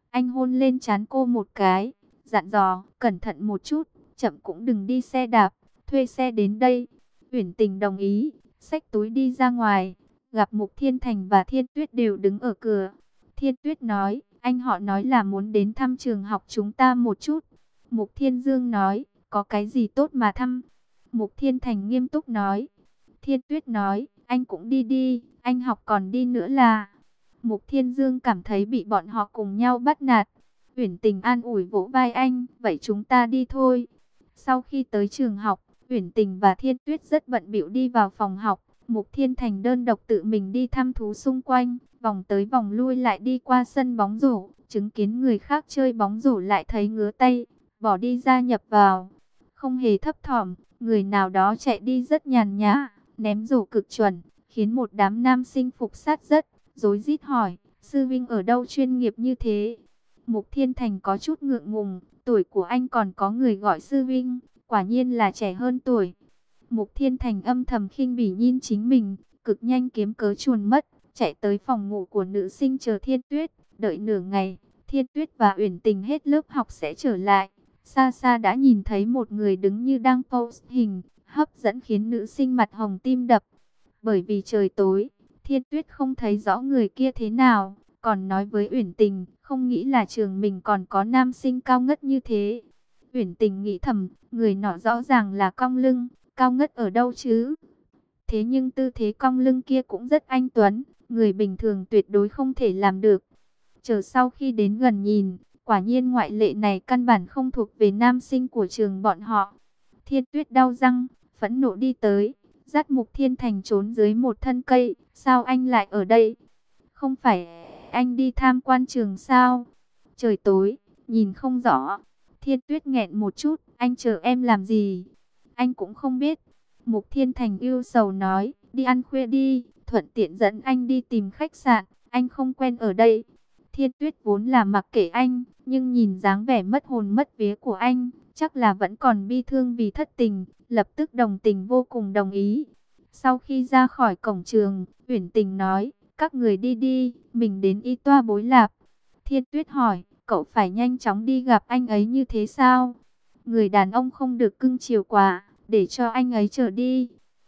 Anh hôn lên trán cô một cái, dặn dò, cẩn thận một chút, chậm cũng đừng đi xe đạp, thuê xe đến đây. Uyển Tình đồng ý, xách túi đi ra ngoài, gặp Mục Thiên Thành và Thiên Tuyết đều đứng ở cửa. Thiên Tuyết nói, anh họ nói là muốn đến thăm trường học chúng ta một chút. Mục Thiên Dương nói, có cái gì tốt mà thăm. Mục Thiên Thành nghiêm túc nói. Thiên Tuyết nói, anh cũng đi đi, anh học còn đi nữa là. Mục Thiên Dương cảm thấy bị bọn họ cùng nhau bắt nạt. Uyển Tình an ủi vỗ vai anh, vậy chúng ta đi thôi. Sau khi tới trường học, Uyển Tình và Thiên Tuyết rất bận bịu đi vào phòng học. Mục Thiên Thành đơn độc tự mình đi thăm thú xung quanh, vòng tới vòng lui lại đi qua sân bóng rổ, chứng kiến người khác chơi bóng rổ lại thấy ngứa tay, bỏ đi gia nhập vào. Không hề thấp thỏm, người nào đó chạy đi rất nhàn nhã, ném rổ cực chuẩn, khiến một đám nam sinh phục sát rất, rối rít hỏi, sư vinh ở đâu chuyên nghiệp như thế? Mục Thiên Thành có chút ngượng ngùng, tuổi của anh còn có người gọi sư vinh, quả nhiên là trẻ hơn tuổi. Mục Thiên Thành âm thầm khinh bỉ nhìn chính mình, cực nhanh kiếm cớ chuồn mất, chạy tới phòng ngủ của nữ sinh chờ Thiên Tuyết, đợi nửa ngày, Thiên Tuyết và Uyển Tình hết lớp học sẽ trở lại. Xa xa đã nhìn thấy một người đứng như đang pose hình, hấp dẫn khiến nữ sinh mặt hồng tim đập. Bởi vì trời tối, Thiên Tuyết không thấy rõ người kia thế nào, còn nói với Uyển Tình, không nghĩ là trường mình còn có nam sinh cao ngất như thế. Uyển Tình nghĩ thầm, người nọ rõ ràng là cong lưng, cao ngất ở đâu chứ? Thế nhưng tư thế cong lưng kia cũng rất anh tuấn, người bình thường tuyệt đối không thể làm được. Chờ sau khi đến gần nhìn, quả nhiên ngoại lệ này căn bản không thuộc về nam sinh của trường bọn họ. Thiên Tuyết đau răng, phẫn nộ đi tới, dắt Mục Thiên Thành trốn dưới một thân cây. Sao anh lại ở đây? Không phải anh đi tham quan trường sao? Trời tối, nhìn không rõ. Thiên Tuyết nghẹn một chút, anh chờ em làm gì? Anh cũng không biết. Mục Thiên Thành ưu sầu nói, đi ăn khuya đi, thuận tiện dẫn anh đi tìm khách sạn, anh không quen ở đây. Thiên Tuyết vốn là mặc kệ anh, nhưng nhìn dáng vẻ mất hồn mất vía của anh, chắc là vẫn còn bi thương vì thất tình, lập tức đồng tình vô cùng đồng ý. Sau khi ra khỏi cổng trường, Uyển Tình nói, các người đi đi, mình đến y toa bối lạp. Thiên Tuyết hỏi, cậu phải nhanh chóng đi gặp anh ấy như thế sao? Người đàn ông không được cưng chiều quá, để cho anh ấy chờ đi.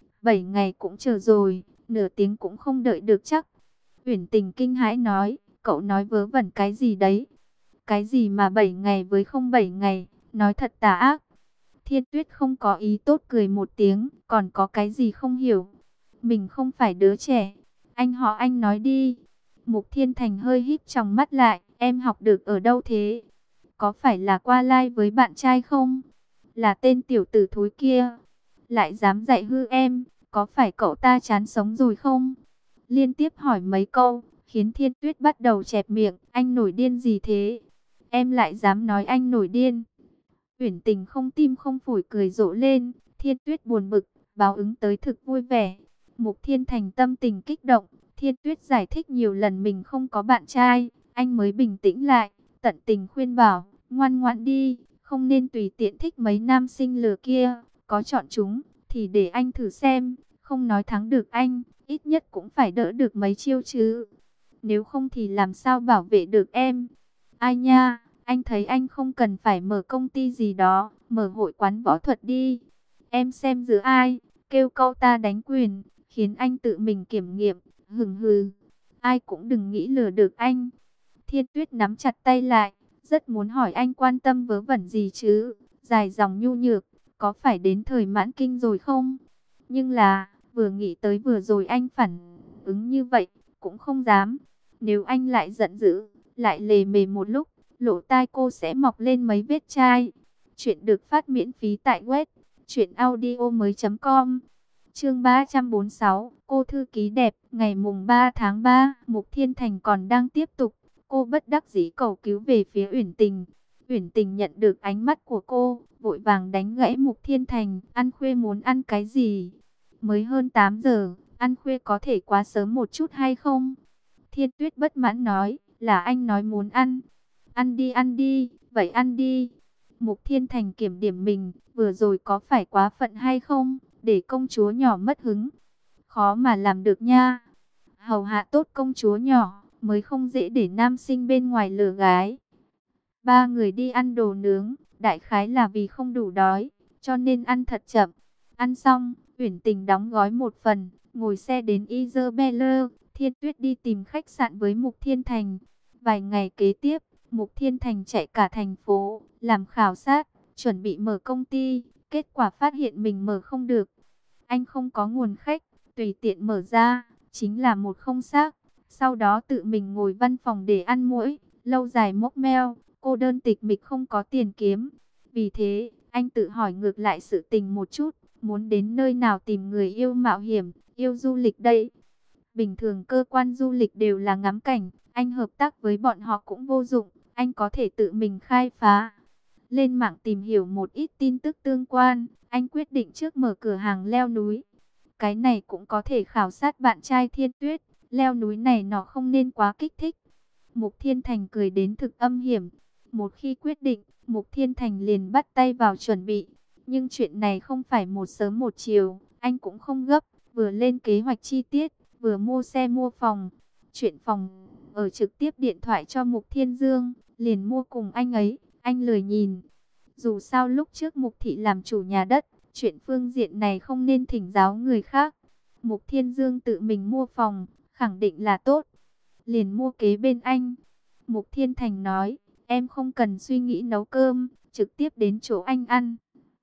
7 ngày cũng chờ rồi, nửa tiếng cũng không đợi được chắc. Uyển Tình kinh hãi nói, cậu nói vớ vẩn cái gì đấy? Cái gì mà 7 ngày với không 7 ngày, nói thật tà ác. Thiên Tuyết không có ý tốt cười một tiếng, còn có cái gì không hiểu. Mình không phải đứa trẻ. Anh họ anh nói đi. Mục Thiên Thành hơi híp tròng mắt lại, em học được ở đâu thế? Có phải là qua lai với bạn trai không? Là tên tiểu tử thối kia. Lại dám dạy hư em, có phải cậu ta chán sống rồi không? Liên tiếp hỏi mấy câu, khiến Thiên Tuyết bắt đầu chẹp miệng, anh nổi điên gì thế? Em lại dám nói anh nổi điên. Uyển Tình không tim không phổi cười rộ lên, Thiên Tuyết buồn bực, báo ứng tới thực vui vẻ. Mục Thiên Thành tâm tình kích động, Thiên Tuyết giải thích nhiều lần mình không có bạn trai, anh mới bình tĩnh lại, tận tình khuyên bảo, ngoan ngoãn đi, không nên tùy tiện thích mấy nam sinh lừa kia, có chọn chúng, thì để anh thử xem, không nói thắng được anh, ít nhất cũng phải đỡ được mấy chiêu chứ. Nếu không thì làm sao bảo vệ được em? Ai nha, anh thấy anh không cần phải mở công ty gì đó, mở hội quán võ thuật đi. Em xem giữa ai, kêu cậu ta đánh quyền, khiến anh tự mình kiểm nghiệm, hừng hừ. Ai cũng đừng nghĩ lừa được anh. Thiên Tuyết nắm chặt tay lại, rất muốn hỏi anh quan tâm vớ vẩn gì chứ, dài dòng nhu nhược, có phải đến thời mãn kinh rồi không? Nhưng là, vừa nghĩ tới vừa rồi anh phản ứng như vậy, cũng không dám. Nếu anh lại giận dữ, lại lề mề một lúc, lỗ tai cô sẽ mọc lên mấy vết chai. Chuyện được phát miễn phí tại web truyệnaudiomoi.com. Chương 346, cô thư ký đẹp, ngày mùng 3 tháng 3, Mục Thiên Thành còn đang tiếp tục. Cô bất đắc dĩ cầu cứu về phía Uyển Tình. Uyển Tình nhận được ánh mắt của cô, vội vàng đánh gãy Mục Thiên Thành, ăn khuya muốn ăn cái gì? Mới hơn 8 giờ, ăn khuya có thể quá sớm một chút hay không? Thiên Tuyết bất mãn nói, là anh nói muốn ăn. Ăn đi, vậy ăn đi. Mục Thiên Thành kiểm điểm mình, vừa rồi có phải quá phận hay không, để công chúa nhỏ mất hứng. Khó mà làm được nha. Hầu hạ tốt công chúa nhỏ, mới không dễ để nam sinh bên ngoài lừa gái. Ba người đi ăn đồ nướng, đại khái là vì không đủ đói, cho nên ăn thật chậm. Ăn xong, Uyển Tình đóng gói một phần, ngồi xe đến Isabella. Thiên Tuyết đi tìm khách sạn với Mục Thiên Thành. Vài ngày kế tiếp, Mục Thiên Thành chạy cả thành phố, làm khảo sát, chuẩn bị mở công ty. Kết quả phát hiện mình mở không được. Anh không có nguồn khách, tùy tiện mở ra, chính là một không xác. Sau đó tự mình ngồi văn phòng để ăn muỗi, lâu dài mốc meo, cô đơn tịch mịch không có tiền kiếm. Vì thế, anh tự hỏi ngược lại sự tình một chút, muốn đến nơi nào tìm người yêu mạo hiểm, yêu du lịch đây. Bình thường cơ quan du lịch đều là ngắm cảnh, anh hợp tác với bọn họ cũng vô dụng, anh có thể tự mình khai phá. Lên mạng tìm hiểu một ít tin tức tương quan, anh quyết định trước mở cửa hàng leo núi. Cái này cũng có thể khảo sát bạn trai Thiên Tuyết, leo núi này nó không nên quá kích thích. Mục Thiên Thành cười đến thực âm hiểm. Một khi quyết định, Mục Thiên Thành liền bắt tay vào chuẩn bị. Nhưng chuyện này không phải một sớm một chiều, anh cũng không gấp, vừa lên kế hoạch chi tiết, vừa mua xe mua phòng. Chuyện phòng ở trực tiếp điện thoại cho Mục Thiên Dương, liền mua cùng anh ấy, anh lười nhìn. Dù sao lúc trước Mục Thị làm chủ nhà đất, chuyện phương diện này không nên thỉnh giáo người khác. Mục Thiên Dương tự mình mua phòng, khẳng định là tốt. Liền mua kế bên anh. Mục Thiên Thành nói, em không cần suy nghĩ nấu cơm, trực tiếp đến chỗ anh ăn.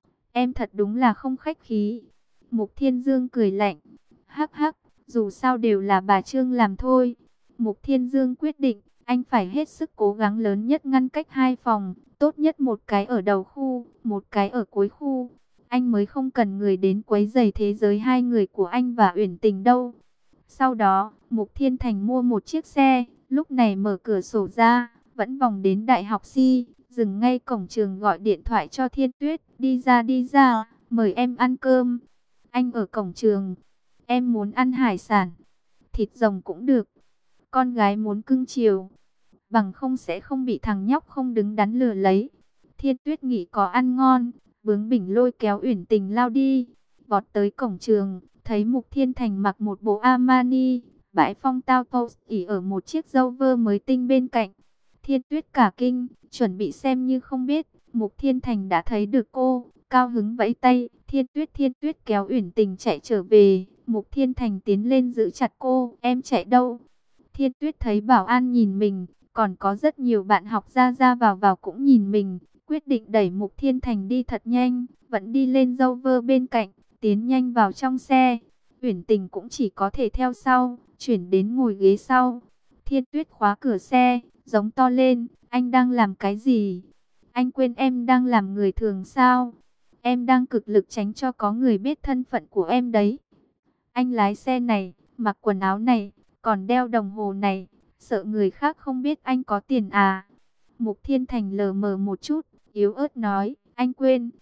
Em thật đúng là không khách khí. Mục Thiên Dương cười lạnh, hắc hắc, dù sao đều là bà Trương làm thôi. Mục Thiên Dương quyết định, anh phải hết sức cố gắng lớn nhất ngăn cách hai phòng, tốt nhất một cái ở đầu khu, một cái ở cuối khu. Anh mới không cần người đến quấy rầy thế giới hai người của anh và Uyển Tình đâu. Sau đó, Mục Thiên Thành mua một chiếc xe, lúc này mở cửa sổ ra, vẫn vòng đến Đại học Si, dừng ngay cổng trường gọi điện thoại cho Thiên Tuyết, đi ra, mời em ăn cơm. Anh ở cổng trường, em muốn ăn hải sản, thịt rồng cũng được. Con gái muốn cưng chiều, bằng không sẽ không bị thằng nhóc không đứng đắn lừa lấy. Thiên Tuyết nghĩ có ăn ngon, bướng bỉnh lôi kéo Uyển Tình lao đi, vọt tới cổng trường, thấy Mục Thiên Thành mặc một bộ Armani, bãi phong tao pose ỉ ở một chiếc Rover mới tinh bên cạnh. Thiên Tuyết cả kinh, chuẩn bị xem như không biết, Mục Thiên Thành đã thấy được cô, cao hứng vẫy tay, Thiên Tuyết kéo Uyển Tình chạy trở về, Mục Thiên Thành tiến lên giữ chặt cô, em chạy đâu? Thiên Tuyết thấy bảo an nhìn mình, còn có rất nhiều bạn học ra vào cũng nhìn mình, quyết định đẩy Mục Thiên Thành đi thật nhanh, vẫn đi lên Rover bên cạnh, tiến nhanh vào trong xe. Uyển Tình cũng chỉ có thể theo sau, chuyển đến ngồi ghế sau. Thiên Tuyết khóa cửa xe, giống to lên, anh đang làm cái gì? Anh quên em đang làm người thường sao? Em đang cực lực tránh cho có người biết thân phận của em đấy. Anh lái xe này, mặc quần áo này, còn đeo đồng hồ này, sợ người khác không biết anh có tiền à? Mục Thiên Thành lờ mờ một chút, yếu ớt nói, anh quên,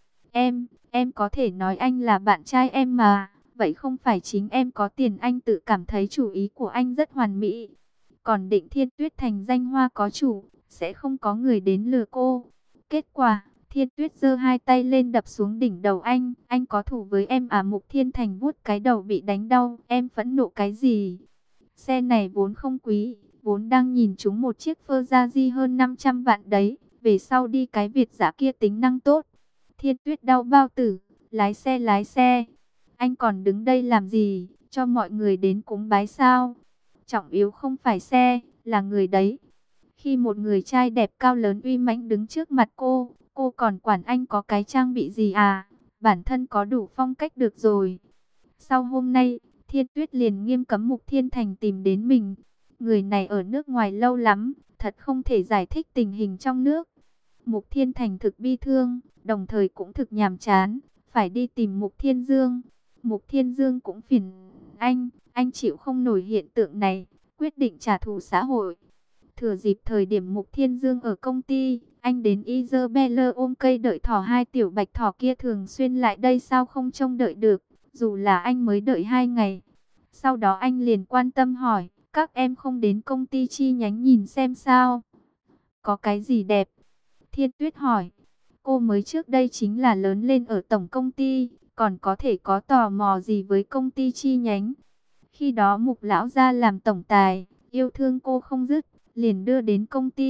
em có thể nói anh là bạn trai em mà, vậy không phải chính em có tiền anh tự cảm thấy chủ ý của anh rất hoàn mỹ. Còn định Thiên Tuyết thành danh hoa có chủ, sẽ không có người đến lừa cô. Kết quả, Thiên Tuyết giơ hai tay lên đập xuống đỉnh đầu anh có thủ với em à? Mục Thiên Thành vuốt cái đầu bị đánh đau, em phẫn nộ cái gì? Xe này vốn không quý, vốn đang nhìn chúng một chiếc Ferrari hơn 500 vạn đấy, về sau đi cái Việt dã kia tính năng tốt. Thiên Tuyết đau bao tử, lái xe, anh còn đứng đây làm gì, cho mọi người đến cúng bái sao? Trọng yếu không phải xe, là người đấy. Khi một người trai đẹp cao lớn uy mãnh đứng trước mặt cô còn quản anh có cái trang bị gì à? Bản thân có đủ phong cách được rồi. Sau hôm nay, Thiên Tuyết liền nghiêm cấm Mục Thiên Thành tìm đến mình. Người này ở nước ngoài lâu lắm, thật không thể giải thích tình hình trong nước. Mục Thiên Thành thực bi thương, đồng thời cũng thực nhàm chán, phải đi tìm Mục Thiên Dương. Mục Thiên Dương cũng phiền anh chịu không nổi hiện tượng này, quyết định trả thù xã hội. Thừa dịp thời điểm Mục Thiên Dương ở công ty, anh đến Isabella ôm cây đợi thỏ, hai tiểu bạch thỏ kia thường xuyên lại đây sao không trông đợi được, dù là anh mới đợi 2 ngày. Sau đó anh liền quan tâm hỏi, các em không đến công ty chi nhánh nhìn xem sao? Có cái gì đẹp? Thiên Tuyết hỏi, cô mới trước đây chính là lớn lên ở tổng công ty, còn có thể có tò mò gì với công ty chi nhánh? Khi đó Mục lão gia làm tổng tài, yêu thương cô không dứt, liền đưa đến công ty,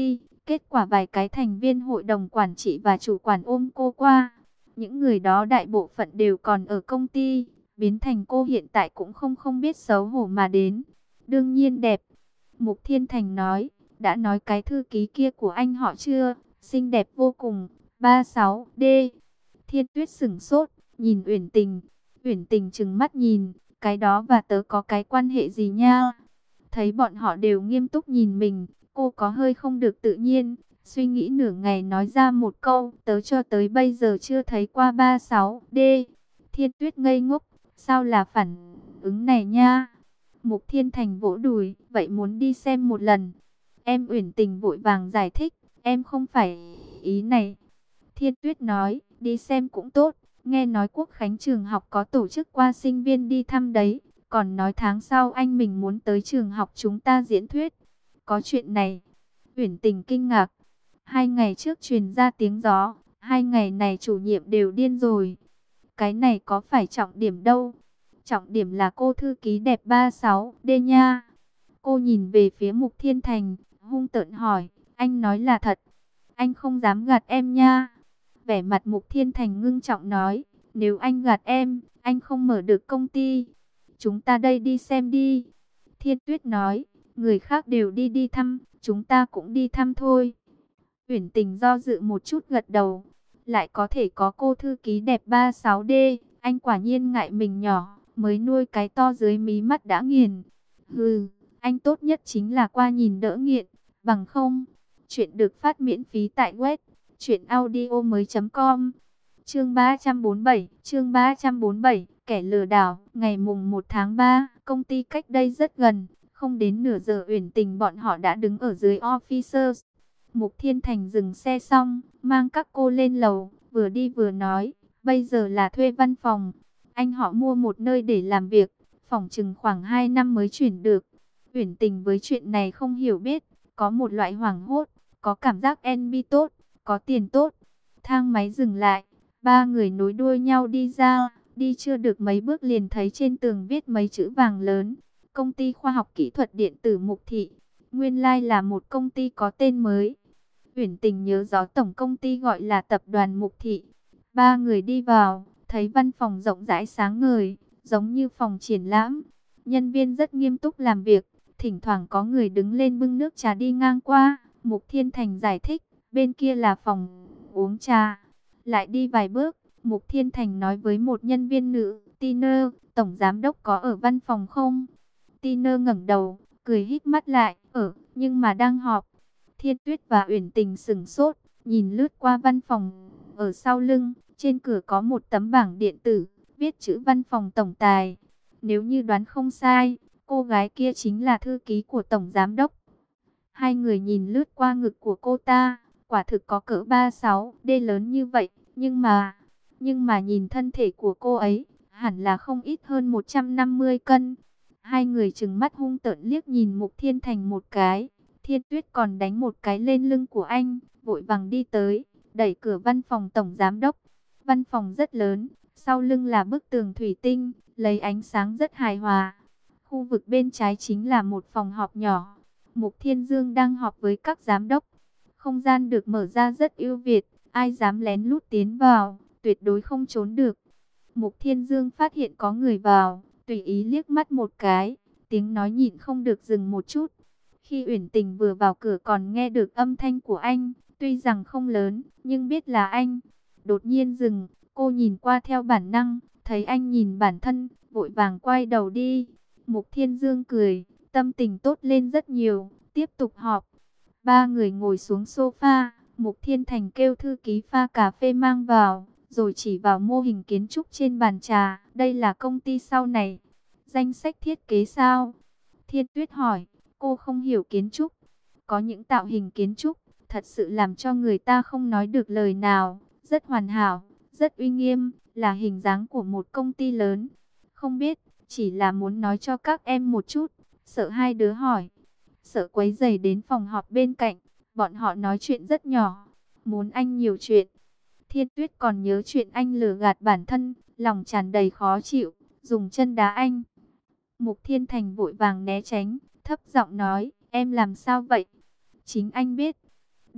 Kết quả vài cái thành viên hội đồng quản trị và chủ quản ôm cô qua. Những người đó đại bộ phận đều còn ở công ty, biến thành cô hiện tại cũng không biết xấu hổ mà đến. Đương nhiên đẹp. Mục Thiên Thành nói, đã nói cái thư ký kia của anh họ chưa? Xinh đẹp vô cùng. 36D. Thiên Tuyết sửng sốt, nhìn Uyển Tình. Uyển Tình trừng mắt nhìn, cái đó và tớ có cái quan hệ gì nha? Thấy bọn họ đều nghiêm túc nhìn mình, cô có hơi không được tự nhiên, suy nghĩ nửa ngày nói ra một câu, tớ cho tới bây giờ chưa thấy qua 36D. Thiên Tuyết ngây ngốc, sao là phản ứng này nha? Mục Thiên Thành vỗ đùi, vậy muốn đi xem một lần. Em Uyển Tình vội vàng giải thích, em không phải ý này. Thiên Tuyết nói, đi xem cũng tốt, nghe nói Quốc Khánh trường học có tổ chức qua sinh viên đi thăm đấy, còn nói tháng sau anh mình muốn tới trường học chúng ta diễn thuyết. Có chuyện này. Uyển Tình kinh ngạc. 2 ngày trước truyền ra tiếng gió, 2 ngày này chủ nhiệm đều điên rồi. Cái này có phải trọng điểm đâu? Trọng điểm là cô thư ký đẹp 36D nha. Cô nhìn về phía Mục Thiên Thành, hung tợn hỏi, anh nói là thật, anh không dám gạt em nha. Vẻ mặt Mục Thiên Thành ngưng trọng nói, nếu anh gạt em, anh không mở được công ty. Chúng ta đây đi xem đi. Thiên Tuyết nói, người khác đều đi thăm, chúng ta cũng đi thăm thôi. Uyển Tình do dự một chút gật đầu, lại có thể có cô thư ký đẹp 36D, anh quả nhiên ngại mình nhỏ, mới nuôi cái to dưới mí mắt đã nghiền. Hừ, anh tốt nhất chính là qua nhìn đỡ nghiện, bằng không. Chuyện được phát miễn phí tại web truyệnaudiomoi.com. Chương 347, kẻ lừa đảo. Ngày mùng 1 tháng 3, công ty cách đây rất gần, không đến nửa giờ Uyển Tình bọn họ đã đứng ở dưới officers. Mục Thiên Thành dừng xe xong, mang các cô lên lầu, vừa đi vừa nói, bây giờ là thuê văn phòng. Anh họ mua một nơi để làm việc, phỏng chừng khoảng 2 năm mới chuyển được. Uyển Tình với chuyện này không hiểu biết, có một loại hoảng hốt, có cảm giác envy tốt, có tiền tốt. Thang máy dừng lại, ba người nối đuôi nhau đi ra, đi chưa được mấy bước liền thấy trên tường viết mấy chữ vàng lớn, Công ty Khoa học Kỹ thuật Điện tử Mục Thị. Nguyên lai là một công ty có tên mới. Uyển Tình nhớ rõ tổng công ty gọi là Tập đoàn Mục Thị. Ba người đi vào, thấy văn phòng rộng rãi sáng ngời, giống như phòng triển lãm. Nhân viên rất nghiêm túc làm việc, thỉnh thoảng có người đứng lên bưng nước trà đi ngang qua. Mục Thiên Thành giải thích, bên kia là phòng uống trà. Lại đi vài bước, Mục Thiên Thành nói với một nhân viên nữ, Tina, tổng giám đốc có ở văn phòng không? Tina ngẩng đầu, cười híp mắt lại, nhưng mà đang họp. Thiên Tuyết và Uyển Tình sững sốt, nhìn lướt qua văn phòng. Ở sau lưng, trên cửa có một tấm bảng điện tử, viết chữ văn phòng tổng tài. Nếu như đoán không sai, cô gái kia chính là thư ký của tổng giám đốc. Hai người nhìn lướt qua ngực của cô ta, quả thực có cỡ 36D lớn như vậy, nhưng mà nhìn thân thể của cô ấy, hẳn là không ít hơn 150 cân. Hai người trừng mắt hung tợn liếc nhìn Mục Thiên Thành một cái. Thiên Tuyết còn đánh một cái lên lưng của anh, vội vàng đi tới, đẩy cửa văn phòng tổng giám đốc. Văn phòng rất lớn, sau lưng là bức tường thủy tinh, lấy ánh sáng rất hài hòa. Khu vực bên trái chính là một phòng họp nhỏ. Mục Thiên Dương đang họp với các giám đốc. Không gian được mở ra rất ưu việt, ai dám lén lút tiến vào, tuyệt đối không trốn được. Mục Thiên Dương phát hiện có người vào, tùy ý liếc mắt một cái, tiếng nói nhịn không được dừng một chút. Khi Uyển Tình vừa vào cửa còn nghe được âm thanh của anh, tuy rằng không lớn, nhưng biết là anh. Đột nhiên dừng, cô nhìn qua theo bản năng, thấy anh nhìn bản thân, vội vàng quay đầu đi. Mục Thiên Dương cười, tâm tình tốt lên rất nhiều, tiếp tục họp. Ba người ngồi xuống sofa, Mục Thiên Thành kêu thư ký pha cà phê mang vào, rồi chỉ vào mô hình kiến trúc trên bàn trà. Đây là công ty sau này. Danh sách thiết kế sao? Thiên Tuyết hỏi, cô không hiểu kiến trúc. Có những tạo hình kiến trúc, thật sự làm cho người ta không nói được lời nào. Rất hoàn hảo, rất uy nghiêm, là hình dáng của một công ty lớn. Không biết, chỉ là muốn nói cho các em một chút. Sợ hai đứa hỏi, sợ quấy rầy đến phòng họp bên cạnh. Bọn họ nói chuyện rất nhỏ, muốn anh nhiều chuyện. Thiên Tuyết còn nhớ chuyện anh lừa gạt bản thân, lòng tràn đầy khó chịu, dùng chân đá anh. Mục Thiên Thành vội vàng né tránh, thấp giọng nói, em làm sao vậy? Chính anh biết.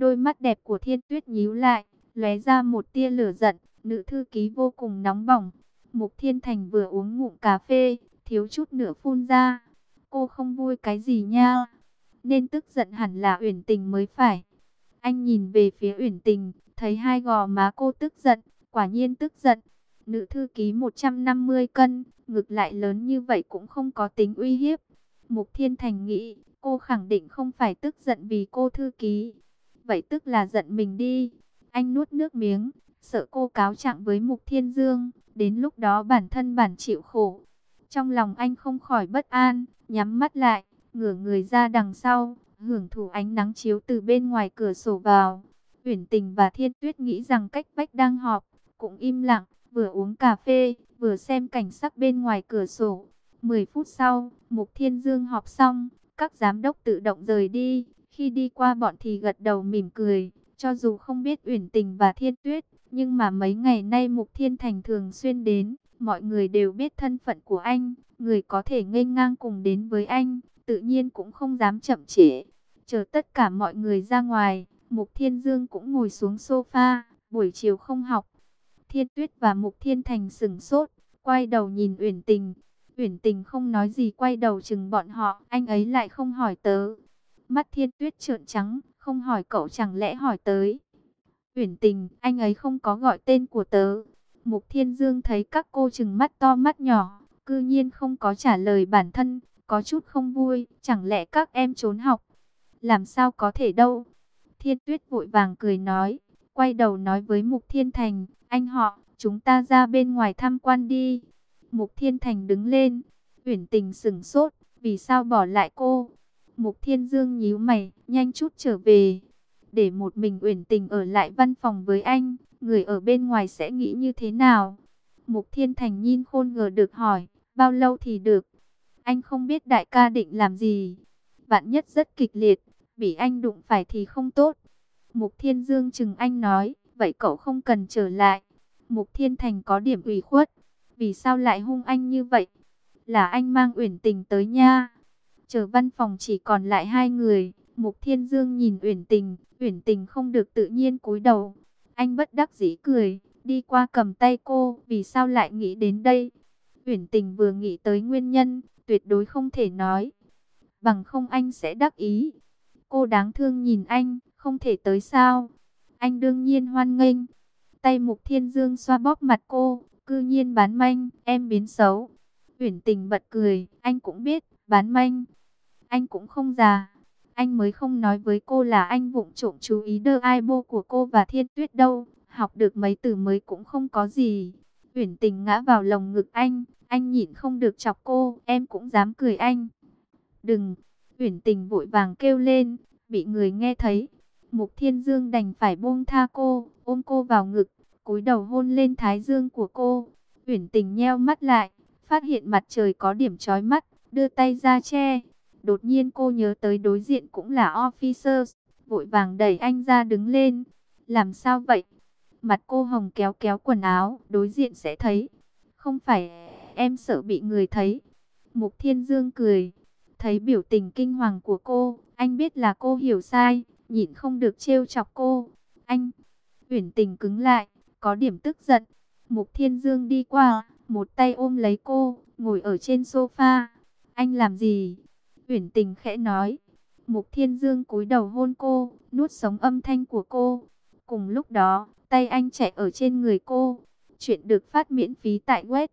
Đôi mắt đẹp của Thiên Tuyết nhíu lại, lóe ra một tia lửa giận. Nữ thư ký vô cùng nóng bỏng. Mục Thiên Thành vừa uống ngụm cà phê, thiếu chút nữa phun ra. Cô không vui cái gì nha? Nên tức giận hẳn là Uyển Tình mới phải. Anh nhìn về phía Uyển Tình, thấy hai gò má cô tức giận, quả nhiên tức giận. Nữ thư ký 150 cân, ngực lại lớn như vậy cũng không có tính uy hiếp. Mục Thiên Thành nghĩ, cô khẳng định không phải tức giận vì cô thư ký. Vậy tức là giận mình đi. Anh nuốt nước miếng, sợ cô cáo trạng với Mục Thiên Dương, đến lúc đó bản thân bản chịu khổ. Trong lòng anh không khỏi bất an, nhắm mắt lại, ngửa người ra đằng sau, hưởng thụ ánh nắng chiếu từ bên ngoài cửa sổ vào. Uyển Tình và Thiên Tuyết nghĩ rằng cách vách đang họp, cũng im lặng, vừa uống cà phê, vừa xem cảnh sắc bên ngoài cửa sổ. 10 phút sau, Mục Thiên Dương họp xong, các giám đốc tự động rời đi. Khi đi qua bọn thì gật đầu mỉm cười, cho dù không biết Uyển Tình và Thiên Tuyết, nhưng mà mấy ngày nay Mục Thiên Thành thường xuyên đến, mọi người đều biết thân phận của anh, người có thể nghênh ngang cùng đến với anh, tự nhiên cũng không dám chậm trễ. Chờ tất cả mọi người ra ngoài, Mục Thiên Dương cũng ngồi xuống sofa, buổi chiều không học. Thiên Tuyết và Mục Thiên Thành sững sốt, quay đầu nhìn Uyển Tình. Uyển Tình không nói gì, quay đầu chừng bọn họ, anh ấy lại không hỏi tớ. Mắt Thiên Tuyết trợn trắng, không hỏi cậu chẳng lẽ hỏi tới. Uyển Tình, anh ấy không có gọi tên của tớ. Mục Thiên Dương thấy các cô trừng mắt to mắt nhỏ, cư nhiên không có trả lời bản thân, có chút không vui, chẳng lẽ các em trốn học? Làm sao có thể đâu. Thiên Tuyết vội vàng cười nói, quay đầu nói với Mục Thiên Thành, anh họ, chúng ta ra bên ngoài tham quan đi. Mục Thiên Thành đứng lên, Uyển Tình sững sốt, vì sao bỏ lại cô? Mục Thiên Dương nhíu mày, nhanh chút trở về. Để một mình Uyển Tình ở lại văn phòng với anh, người ở bên ngoài sẽ nghĩ như thế nào? Mục Thiên Thành nhìn khôn ngờ được hỏi, bao lâu thì được? Anh không biết đại ca định làm gì. Vạn nhất rất kịch liệt, bị anh đụng phải thì không tốt. Mục Thiên Dương chừng anh nói, vậy cậu không cần trở lại. Mục Thiên Thành có điểm ủy khuất, vì sao lại hung anh như vậy? Là anh mang Uyển Tình tới nha. Chờ văn phòng chỉ còn lại hai người, Mục Thiên Dương nhìn Uyển Tình không được tự nhiên cúi đầu. Anh bất đắc dĩ cười, đi qua cầm tay cô, vì sao lại nghĩ đến đây? Uyển Tình vừa nghĩ tới nguyên nhân, tuyệt đối không thể nói. Bằng không anh sẽ đắc ý. Cô đáng thương nhìn anh, không thể tới sao? Anh đương nhiên hoan nghênh. Tay Mục Thiên Dương xoa bóp mặt cô, cư nhiên bán manh, em biến xấu. Uyển Tình bật cười, anh cũng biết, bán manh. Anh cũng không già. Anh mới không nói với cô là anh vụng trộm chú ý đơ ai bô của cô và Thiên Tuyết đâu. Học được mấy từ mới cũng không có gì. Uyển Tình ngã vào lồng ngực anh nhịn không được chọc cô, em cũng dám cười anh. Đừng, Uyển Tình vội vàng kêu lên, bị người nghe thấy. Mục Thiên Dương đành phải buông tha cô, ôm cô vào ngực, cúi đầu hôn lên thái dương của cô. Uyển Tình nheo mắt lại, phát hiện mặt trời có điểm chói mắt, đưa tay ra che. Đột nhiên cô nhớ tới đối diện cũng là officer, vội vàng đẩy anh ra đứng lên. Làm sao vậy? Mặt cô hồng, kéo kéo quần áo, đối diện sẽ thấy. Không phải, em sợ bị người thấy. Mục Thiên Dương cười, thấy biểu tình kinh hoàng của cô, anh biết là cô hiểu sai, nhịn không được trêu chọc cô. Anh, Uyển Tình cứng lại, có điểm tức giận. Mục Thiên Dương đi qua, một tay ôm lấy cô, ngồi ở trên sofa. Anh làm gì? Uyển Tình khẽ nói. Mục Thiên Dương cúi đầu hôn cô, nuốt sống âm thanh của cô. Cùng lúc đó, tay anh chạy ở trên người cô. Chuyện được phát miễn phí tại web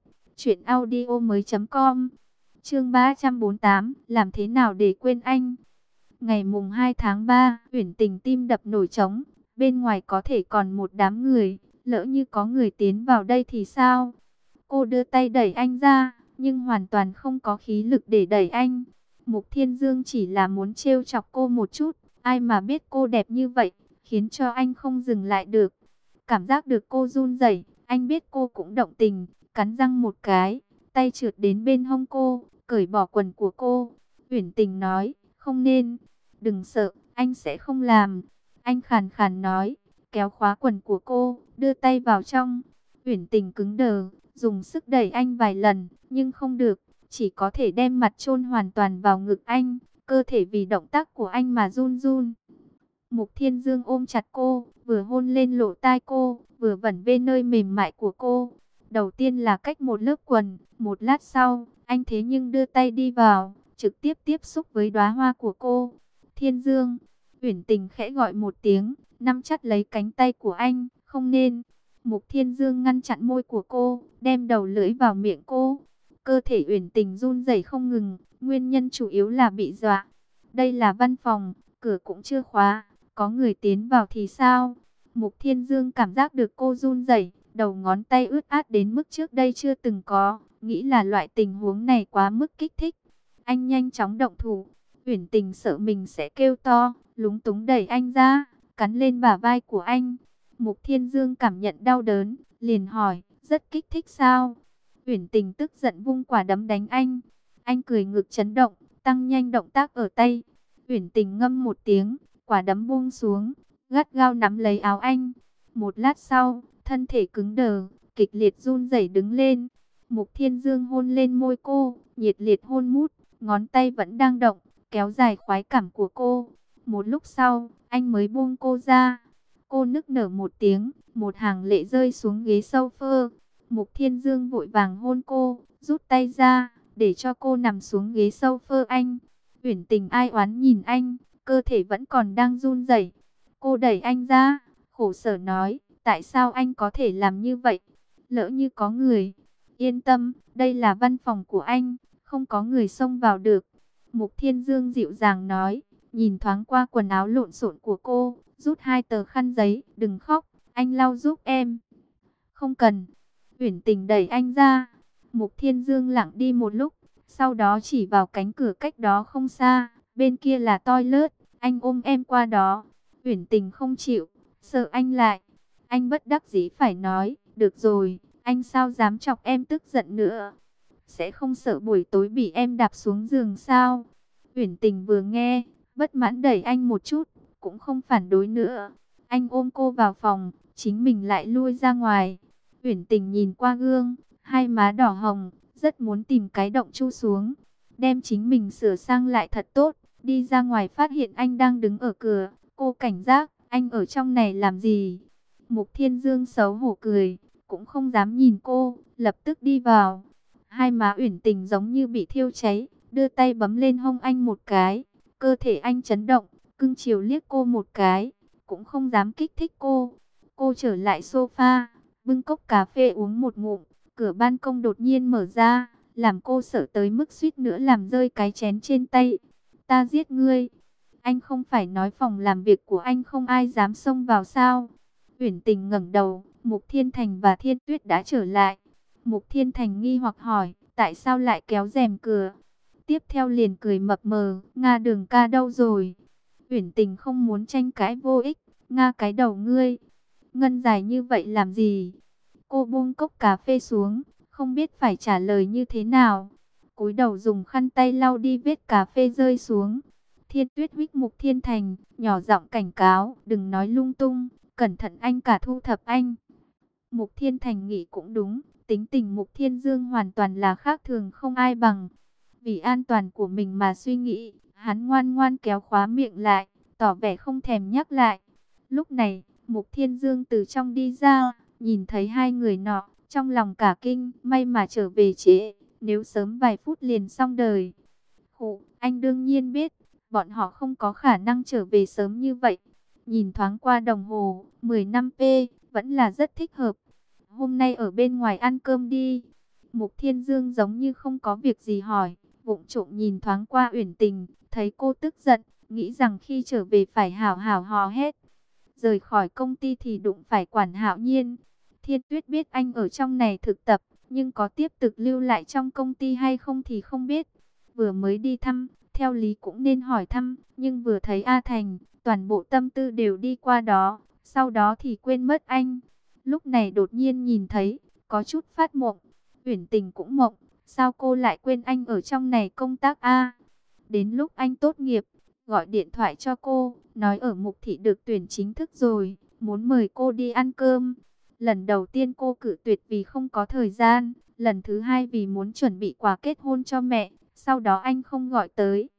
truyệnaudiomoi.com. Chương 348, làm thế nào để quên anh? Ngày mùng 2 tháng 3, Uyển Tình tim đập nổi trống, bên ngoài có thể còn một đám người, lỡ như có người tiến vào đây thì sao? Cô đưa tay đẩy anh ra, nhưng hoàn toàn không có khí lực để đẩy anh. Mục Thiên Dương chỉ là muốn trêu chọc cô một chút, ai mà biết cô đẹp như vậy, khiến cho anh không dừng lại được. Cảm giác được cô run rẩy, anh biết cô cũng động tình, cắn răng một cái, tay trượt đến bên hông cô, cởi bỏ quần của cô. Uyển Tình nói, không nên, đừng sợ, anh sẽ không làm. Anh khàn khàn nói, kéo khóa quần của cô, đưa tay vào trong. Uyển Tình cứng đờ, dùng sức đẩy anh vài lần, nhưng không được, chỉ có thể đem mặt chôn hoàn toàn vào ngực anh, cơ thể vì động tác của anh mà run run. Mục Thiên Dương ôm chặt cô, vừa hôn lên lỗ tai cô, vừa vẩn về nơi mềm mại của cô. Đầu tiên là cách một lớp quần, một lát sau, anh thế nhưng đưa tay đi vào, trực tiếp tiếp xúc với đóa hoa của cô. Thiên Dương, Uyển Tình khẽ gọi một tiếng, nắm chặt lấy cánh tay của anh, không nên. Mục Thiên Dương ngăn chặn môi của cô, đem đầu lưỡi vào miệng cô. Cơ thể Uyển Tình run rẩy không ngừng, nguyên nhân chủ yếu là bị dọa. Đây là văn phòng, cửa cũng chưa khóa, có người tiến vào thì sao? Mục Thiên Dương cảm giác được cô run rẩy, đầu ngón tay ướt át đến mức trước đây chưa từng có, nghĩ là loại tình huống này quá mức kích thích. Anh nhanh chóng động thủ, Uyển Tình sợ mình sẽ kêu to, lúng túng đẩy anh ra, cắn lên bả vai của anh. Mục Thiên Dương cảm nhận đau đớn, liền hỏi, rất kích thích sao? Uyển Tình tức giận vung quả đấm đánh anh. Anh cười ngực chấn động, tăng nhanh động tác ở tay. Uyển Tình ngâm một tiếng, quả đấm buông xuống, gắt gao nắm lấy áo anh. Một lát sau, thân thể cứng đờ, kịch liệt run rẩy đứng lên. Mục Thiên Dương hôn lên môi cô, nhiệt liệt hôn mút, ngón tay vẫn đang động, kéo dài khoái cảm của cô. Một lúc sau, anh mới buông cô ra. Cô nức nở một tiếng, một hàng lệ rơi xuống ghế sofa. Mục Thiên Dương vội vàng hôn cô, rút tay ra, để cho cô nằm xuống ghế sofa anh. Uyển Tình ai oán nhìn anh, cơ thể vẫn còn đang run rẩy. Cô đẩy anh ra, khổ sở nói, tại sao anh có thể làm như vậy? Lỡ như có người, yên tâm, đây là văn phòng của anh, không có người xông vào được. Mục Thiên Dương dịu dàng nói, nhìn thoáng qua quần áo lộn xộn của cô, rút 2 tờ khăn giấy, đừng khóc, anh lau giúp em. Không cần. Uyển Tình đẩy anh ra. Mục Thiên Dương lặng đi một lúc, sau đó chỉ vào cánh cửa cách đó không xa, bên kia là toilet, anh ôm em qua đó. Uyển Tình không chịu, sợ anh lại. Anh bất đắc dĩ phải nói, được rồi, anh sao dám chọc em tức giận nữa. Sẽ không sợ buổi tối bị em đạp xuống giường sao? Uyển Tình vừa nghe, bất mãn đẩy anh một chút, cũng không phản đối nữa. Anh ôm cô vào phòng, chính mình lại lui ra ngoài. Uyển Tình nhìn qua gương, hai má đỏ hồng, rất muốn tìm cái động chui xuống, đem chính mình sửa sang lại thật tốt. Đi ra ngoài phát hiện anh đang đứng ở cửa, cô cảnh giác, anh ở trong này làm gì? Mục Thiên Dương xấu hổ cười, cũng không dám nhìn cô, lập tức đi vào. Hai má Uyển Tình giống như bị thiêu cháy, đưa tay bấm lên hông anh một cái, cơ thể anh chấn động, cưng chiều liếc cô một cái, cũng không dám kích thích cô. Cô trở lại sofa, bưng cốc cà phê uống một ngụm, cửa ban công đột nhiên mở ra, làm cô sợ tới mức suýt nữa làm rơi cái chén trên tay. Ta giết ngươi. Anh không phải nói phòng làm việc của anh không ai dám xông vào sao? Uyển Tình ngẩng đầu, Mục Thiên Thành và Thiên Tuyết đã trở lại. Mục Thiên Thành nghi hoặc hỏi, tại sao lại kéo rèm cửa? Tiếp theo liền cười mập mờ, Nga Đường ca đâu rồi? Uyển Tình không muốn tranh cãi vô ích, Nga cái đầu ngươi. Ngân dài như vậy làm gì? Cô buông cốc cà phê xuống, không biết phải trả lời như thế nào. Cúi đầu dùng khăn tay lau đi vết cà phê rơi xuống. Thiên Tuyết huých Mục Thiên Thành, nhỏ giọng cảnh cáo, đừng nói lung tung, cẩn thận anh cả thu thập anh. Mục Thiên Thành nghĩ cũng đúng, tính tình Mục Thiên Dương hoàn toàn là khác thường không ai bằng. Vì an toàn của mình mà suy nghĩ, hắn ngoan ngoan kéo khóa miệng lại, tỏ vẻ không thèm nhắc lại. Lúc này, Mục Thiên Dương từ trong đi ra, nhìn thấy hai người nọ, trong lòng cả kinh, may mà trở về trễ, nếu sớm vài phút liền xong đời. Khụ, anh đương nhiên biết, bọn họ không có khả năng trở về sớm như vậy. Nhìn thoáng qua đồng hồ, 15p, vẫn là rất thích hợp. Hôm nay ở bên ngoài ăn cơm đi. Mục Thiên Dương giống như không có việc gì hỏi, vụng trộm nhìn thoáng qua Uyển Tình, thấy cô tức giận, nghĩ rằng khi trở về phải hảo hảo hò hét. Rời khỏi công ty thì đụng phải Quản Hạo Nhiên. Thiên Tuyết biết anh ở trong này thực tập, nhưng có tiếp tục lưu lại trong công ty hay không thì không biết. Vừa mới đi thăm, theo lý cũng nên hỏi thăm, nhưng vừa thấy A Thành, toàn bộ tâm tư đều đi qua đó, sau đó thì quên mất anh. Lúc này đột nhiên nhìn thấy, có chút phát mộng. Uyển Tình cũng mộng, sao cô lại quên anh ở trong này công tác a? Đến lúc anh tốt nghiệp, gọi điện thoại cho cô, nói ở Mục Thị được tuyển chính thức rồi, muốn mời cô đi ăn cơm. Lần đầu tiên cô cự tuyệt vì không có thời gian, lần thứ hai vì muốn chuẩn bị quà kết hôn cho mẹ, sau đó anh không gọi tới.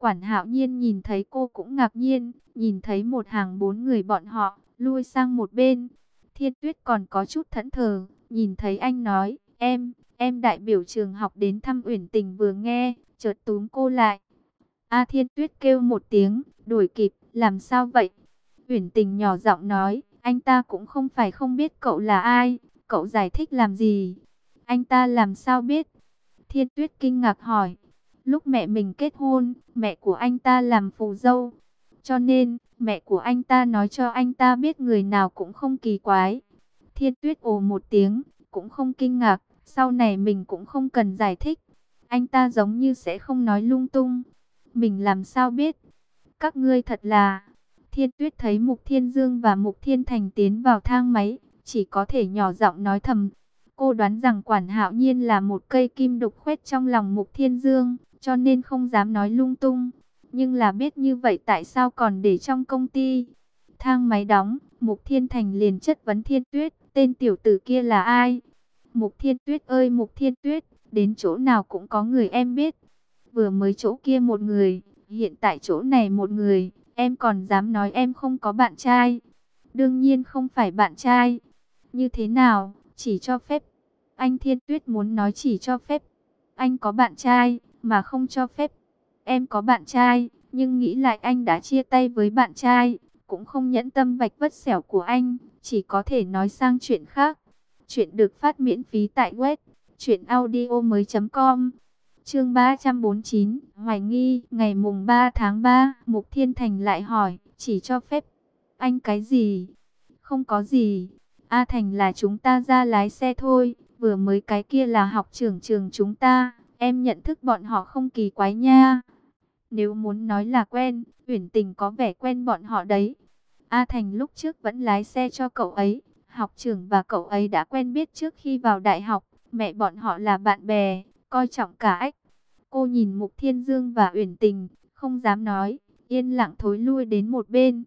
Quản Hạo Nhiên nhìn thấy cô cũng ngạc nhiên, nhìn thấy một hàng 4 người bọn họ, lui sang một bên. Thiên Tuyết còn có chút thẫn thờ, nhìn thấy anh nói, em đại biểu trường học đến thăm Uyển Tình vừa nghe, chợt túm cô lại. A Thiên Tuyết kêu một tiếng, đuổi kịp, làm sao vậy? Uyển Tình nhỏ giọng nói, anh ta cũng không phải không biết cậu là ai, cậu giải thích làm gì? Anh ta làm sao biết? Thiên Tuyết kinh ngạc hỏi. Lúc mẹ mình kết hôn, mẹ của anh ta làm phù dâu. Cho nên, mẹ của anh ta nói cho anh ta biết người nào cũng không kỳ quái. Thiên Tuyết ồ một tiếng, cũng không kinh ngạc, sau này mình cũng không cần giải thích. Anh ta giống như sẽ không nói lung tung. Mình làm sao biết? Các ngươi thật là... Thiên Tuyết thấy Mục Thiên Dương và Mục Thiên Thành tiến vào thang máy, chỉ có thể nhỏ giọng nói thầm. Cô đoán rằng Quản Hạo Nhiên là một cây kim đục khoét trong lòng Mục Thiên Dương, cho nên không dám nói lung tung. Nhưng là biết như vậy tại sao còn để trong công ty? Thang máy đóng, Mục Thiên Thành liền chất vấn Thiên Tuyết, tên tiểu tử kia là ai? Mục Thiên Tuyết ơi Mục Thiên Tuyết, đến chỗ nào cũng có người em biết. Vừa mới chỗ kia một người, hiện tại chỗ này một người, em còn dám nói em không có bạn trai. Đương nhiên không phải bạn trai. Như thế nào, chỉ cho phép. Anh Thiên Tuyết muốn nói chỉ cho phép. Anh có bạn trai, mà không cho phép. Em có bạn trai, nhưng nghĩ lại anh đã chia tay với bạn trai. Cũng không nhẫn tâm vạch vết sẹo của anh, chỉ có thể nói sang chuyện khác. Chuyện được phát miễn phí tại web truyệnaudiomoi.com. Chương 349, hoài nghi, ngày mùng 3 tháng 3, Mục Thiên Thành lại hỏi, chỉ cho phép. Anh cái gì? Không có gì. A Thành là chúng ta ra lái xe thôi, vừa mới cái kia là học trưởng trường chúng ta, em nhận thức bọn họ không kỳ quái nha. Nếu muốn nói là quen, Uyển Tình có vẻ quen bọn họ đấy. A Thành lúc trước vẫn lái xe cho cậu ấy, học trưởng và cậu ấy đã quen biết trước khi vào đại học, mẹ bọn họ là bạn bè, coi trọng cả ách. Cô nhìn Mục Thiên Dương và Uyển Tình, không dám nói, yên lặng thối lui đến một bên.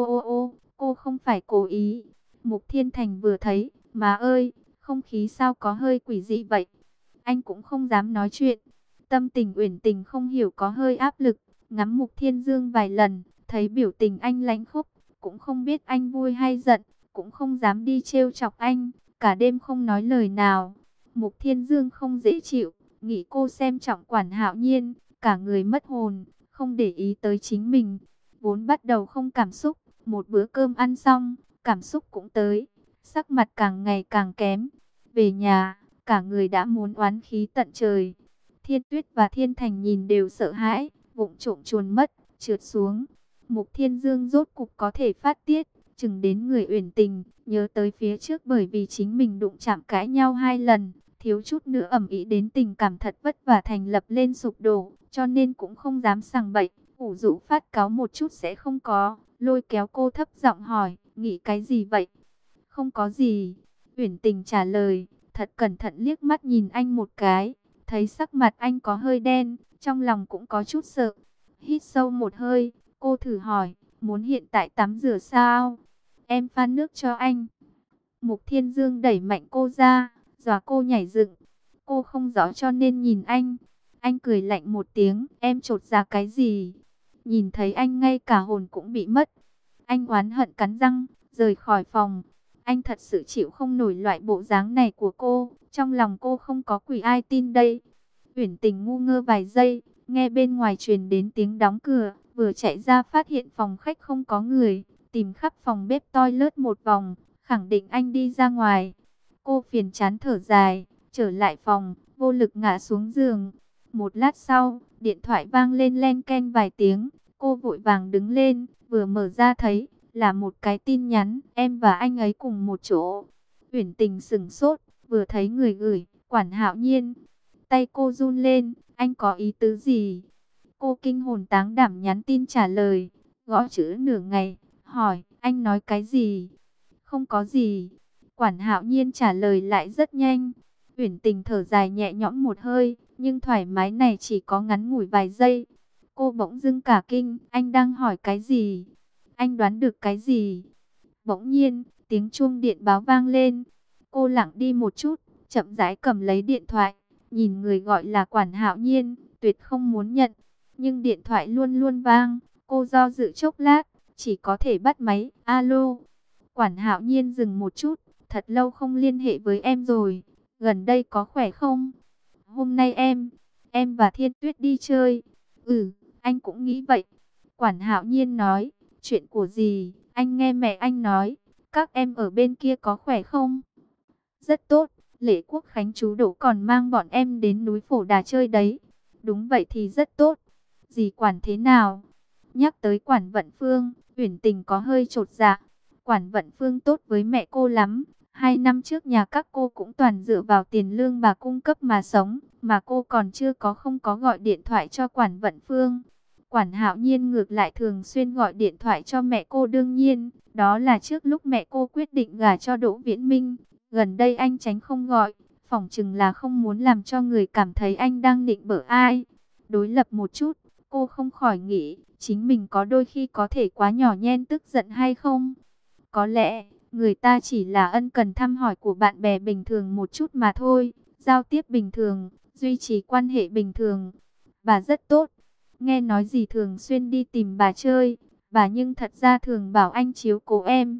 Ô, cô không phải cố ý. Mục Thiên Thành vừa thấy, má ơi, không khí sao có hơi quỷ dị vậy. Anh cũng không dám nói chuyện. Tâm tình Uyển Tình không hiểu có hơi áp lực, ngắm Mục Thiên Dương vài lần, thấy biểu tình anh lãnh khốc, cũng không biết anh vui hay giận, cũng không dám đi trêu chọc anh, cả đêm không nói lời nào. Mục Thiên Dương không dễ chịu, nghĩ cô xem trọng Quản Hạo Nhiên, cả người mất hồn, không để ý tới chính mình. Vốn bắt đầu không cảm xúc, một bữa cơm ăn xong, cảm xúc cũng tới, sắc mặt càng ngày càng kém. Về nhà, cả người đã muốn oán khí tận trời. Thiên Tuyết và Thiên Thành nhìn đều sợ hãi, vụng trộm chuồn mất, trượt xuống. Mục Thiên Dương rốt cục có thể phát tiết, chừng đến người Uyển Tình, nhớ tới phía trước bởi vì chính mình đụng chạm cãi nhau 2 lần, thiếu chút nữa ầm ĩ đến tình cảm thật vất vả thành lập lên sụp đổ, cho nên cũng không dám sằng bậy, ủ rũ phát cáu một chút sẽ không có, lôi kéo cô thấp giọng hỏi, nghĩ cái gì vậy? Không có gì. Uyển Tình trả lời, thật cẩn thận liếc mắt nhìn anh một cái, thấy sắc mặt anh có hơi đen, trong lòng cũng có chút sợ. Hít sâu một hơi, cô thử hỏi, muốn hiện tại tắm rửa sao? Em pha nước cho anh. Mục Thiên Dương đẩy mạnh cô ra, dọa cô nhảy dựng. Cô không rõ cho nên nhìn anh. Anh cười lạnh một tiếng, em chột dạ cái gì? Nhìn thấy anh ngay cả hồn cũng bị mất. Anh oán hận cắn răng, rời khỏi phòng. Anh thật sự chịu không nổi loại bộ dáng này của cô. Trong lòng cô không có quỷ ai tin đây. Uyển Tình ngu ngơ vài giây, nghe bên ngoài truyền đến tiếng đóng cửa. Vừa chạy ra phát hiện phòng khách không có người. Tìm khắp phòng bếp toilet một vòng, khẳng định anh đi ra ngoài. Cô phiền chán thở dài, trở lại phòng, vô lực ngã xuống giường. Một lát sau, điện thoại vang lên len keng vài tiếng. Cô vội vàng đứng lên, vừa mở ra thấy là một cái tin nhắn, em và anh ấy cùng một chỗ. Uyển Tình sững sốt, vừa thấy người gửi, Quản Hạo Nhiên. Tay cô run lên, anh có ý tứ gì? Cô kinh hồn táng đảm nhắn tin trả lời, gõ chữ nửa ngày, hỏi, anh nói cái gì? Không có gì. Quản Hạo Nhiên trả lời lại rất nhanh. Uyển Tình thở dài nhẹ nhõm một hơi, nhưng thoải mái này chỉ có ngắn ngủi vài giây. Cô bỗng dưng cả kinh, anh đang hỏi cái gì? Anh đoán được cái gì? Bỗng nhiên, tiếng chuông điện báo vang lên. Cô lặng đi một chút, chậm rãi cầm lấy điện thoại, nhìn người gọi là Quản Hạo Nhiên, tuyệt không muốn nhận. nhưng điện thoại luôn luôn vang. Cô do dự chốc lát, chỉ có thể bắt máy. Alo. Quản Hạo Nhiên dừng một chút, thật lâu không liên hệ với em rồi. Gần đây có khỏe không? Hôm nay em và Thiên Tuyết đi chơi. Ừ, anh cũng nghĩ vậy. Quản Hạo Nhiên nói, chuyện của gì? Anh nghe mẹ anh nói, các em ở bên kia có khỏe không? Rất tốt, Lễ Quốc Khánh chú Đỗ còn mang bọn em đến núi Phổ Đà chơi đấy. Đúng vậy thì rất tốt. Dì Quản thế nào? Nhắc tới Quản Vận Phương, Uyển Tình có hơi chột dạ. Quản Vận Phương tốt với mẹ cô lắm. 2 năm trước nhà các cô cũng toàn dựa vào tiền lương bà cung cấp mà sống, mà cô còn chưa không có gọi điện thoại cho Quản Vận Phương. Quản Hạo Nhiên ngược lại thường xuyên gọi điện thoại cho mẹ cô, đương nhiên, đó là trước lúc mẹ cô quyết định gả cho Đỗ Viễn Minh. Gần đây anh tránh không gọi, phỏng chừng là không muốn làm cho người cảm thấy anh đang nịnh bợ ai. Đối lập một chút, cô không khỏi nghĩ, chính mình có đôi khi có thể quá nhỏ nhen tức giận hay không? Có lẽ, người ta chỉ là ân cần thăm hỏi của bạn bè bình thường một chút mà thôi, giao tiếp bình thường, duy trì quan hệ bình thường. Bà rất tốt, nghe nói gì thường xuyên đi tìm bà chơi, bà nhưng thật ra thường bảo anh chiếu cố em.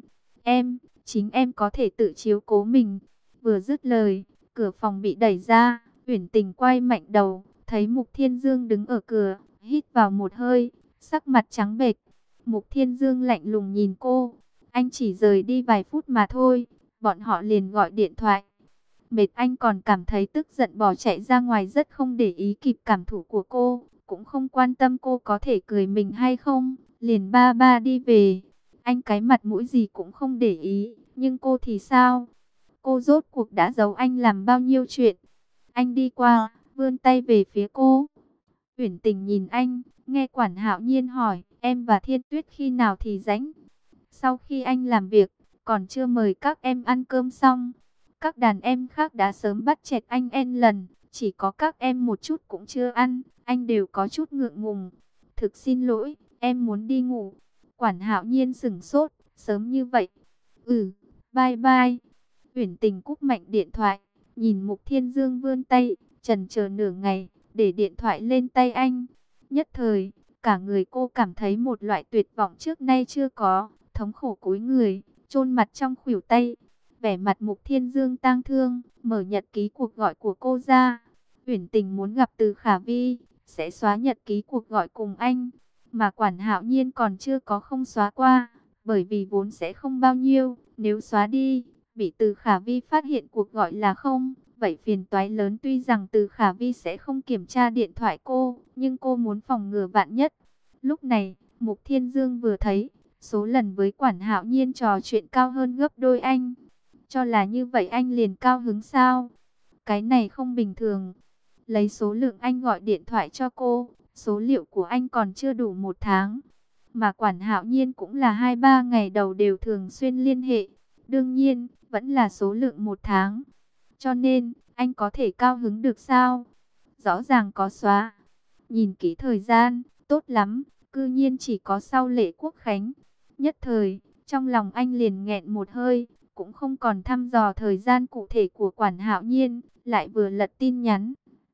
Chính em có thể tự chiếu cố mình. Vừa dứt lời, cửa phòng bị đẩy ra, Uyển Tình quay mạnh đầu, thấy Mục Thiên Dương đứng ở cửa, hít vào một hơi, sắc mặt trắng bệch. Mục Thiên Dương lạnh lùng nhìn cô, anh chỉ rời đi vài phút mà thôi, bọn họ liền gọi điện thoại. Mệt anh còn cảm thấy tức giận bỏ chạy ra ngoài, rất không để ý kịp cảm thụ của cô, cũng không quan tâm cô có thể cười mình hay không, liền ba ba đi về. Anh cái mặt mũi gì cũng không để ý, nhưng cô thì sao? Cô rốt cuộc đã giấu anh làm bao nhiêu chuyện? Anh đi qua, vươn tay về phía cô. Uyển Tình nhìn anh, nghe Quản Hạo Nhiên hỏi, em và Thiên Tuyết khi nào thì rảnh? Sau khi anh làm việc, còn chưa mời các em ăn cơm xong. Các đàn em khác đã sớm bắt chẹt anh N lần, chỉ có các em một chút cũng chưa ăn, anh đều có chút ngượng ngùng. Thực xin lỗi, em muốn đi ngủ. Quản Hạo Nhiên sững sốt, sớm như vậy? Ừ, bye bye. Uyển Tình cúp mạnh điện thoại, nhìn Mục Thiên Dương vươn tay, chần chờ nửa ngày, để điện thoại lên tay anh. Nhất thời, cả người cô cảm thấy một loại tuyệt vọng trước nay chưa có, thống khổ cúi người, chôn mặt trong khuỷu tay. Vẻ mặt Mục Thiên Dương tang thương, mở nhật ký cuộc gọi của cô ra. Uyển Tình muốn gặp Từ Khả Vi, sẽ xóa nhật ký cuộc gọi cùng anh, mà Quản Hạo Nhiên còn chưa không xóa qua, bởi vì vốn sẽ không bao nhiêu, nếu xóa đi, bị Từ Khả Vi phát hiện cuộc gọi là không, vậy phiền toái lớn. Tuy rằng Từ Khả Vi sẽ không kiểm tra điện thoại cô, nhưng cô muốn phòng ngừa vạn nhất. Lúc này, Mục Thiên Dương vừa thấy, số lần với Quản Hạo Nhiên trò chuyện cao hơn gấp đôi anh. Cho là như vậy anh liền cao hứng sao? Cái này không bình thường. Lấy số lượng anh gọi điện thoại cho cô, số liệu của anh còn chưa đủ 1 tháng. Mà Quản Hạo Nhiên cũng là 2-3 ngày đầu đều thường xuyên liên hệ. Đương nhiên, vẫn là số lượng 1 tháng. Cho nên, anh có thể cao hứng được sao? Rõ ràng có xóa. Nhìn kỹ thời gian, tốt lắm, cư nhiên chỉ có sau lễ Quốc Khánh. Nhất thời, trong lòng anh liền nghẹn một hơi, cũng không còn thăm dò thời gian cụ thể của Quản Hạo Nhiên, lại vừa lật tin nhắn.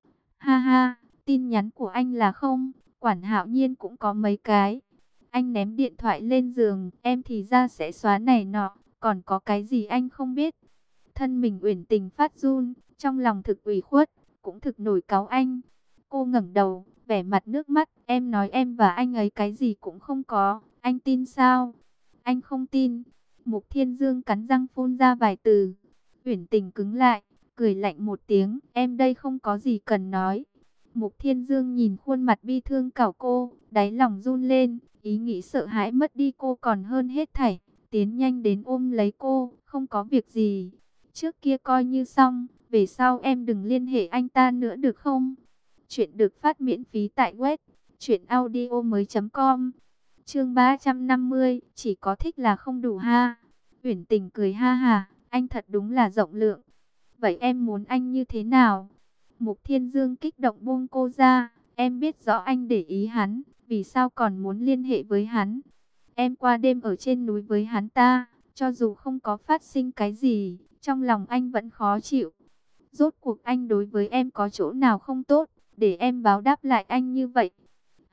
Ha ha, tin nhắn của anh là không, Quản Hạo Nhiên cũng có mấy cái. Anh ném điện thoại lên giường, em thì ra sẽ xóa này nọ, còn có cái gì anh không biết. Thân mình Uyển Tình phát run, trong lòng thực ủy khuất, cũng thực nổi cáu anh. Cô ngẩng đầu, vẻ mặt nước mắt, em nói em và anh ấy cái gì cũng không có, anh tin sao? Anh không tin. Mục Thiên Dương cắn răng phun ra vài từ. Uyển Tình cứng lại, cười lạnh một tiếng, em đây không có gì cần nói. Mục Thiên Dương nhìn khuôn mặt bi thương cảo cô, đáy lòng run lên, ý nghĩ sợ hãi mất đi cô còn hơn hết thảy. Tiến nhanh đến ôm lấy cô, không có việc gì. Trước kia coi như xong, về sau em đừng liên hệ anh ta nữa được không? Chuyện được phát miễn phí tại web truyệnaudiomoi.com. Chương 350, chỉ có thích là không đủ ha. Uyển Tình cười ha ha, anh thật đúng là rộng lượng. Vậy em muốn anh như thế nào? Mục Thiên Dương kích động buông cô ra, em biết rõ anh để ý hắn, vì sao còn muốn liên hệ với hắn? Em qua đêm ở trên núi với hắn ta, cho dù không có phát sinh cái gì, trong lòng anh vẫn khó chịu. Rốt cuộc anh đối với em có chỗ nào không tốt, để em báo đáp lại anh như vậy?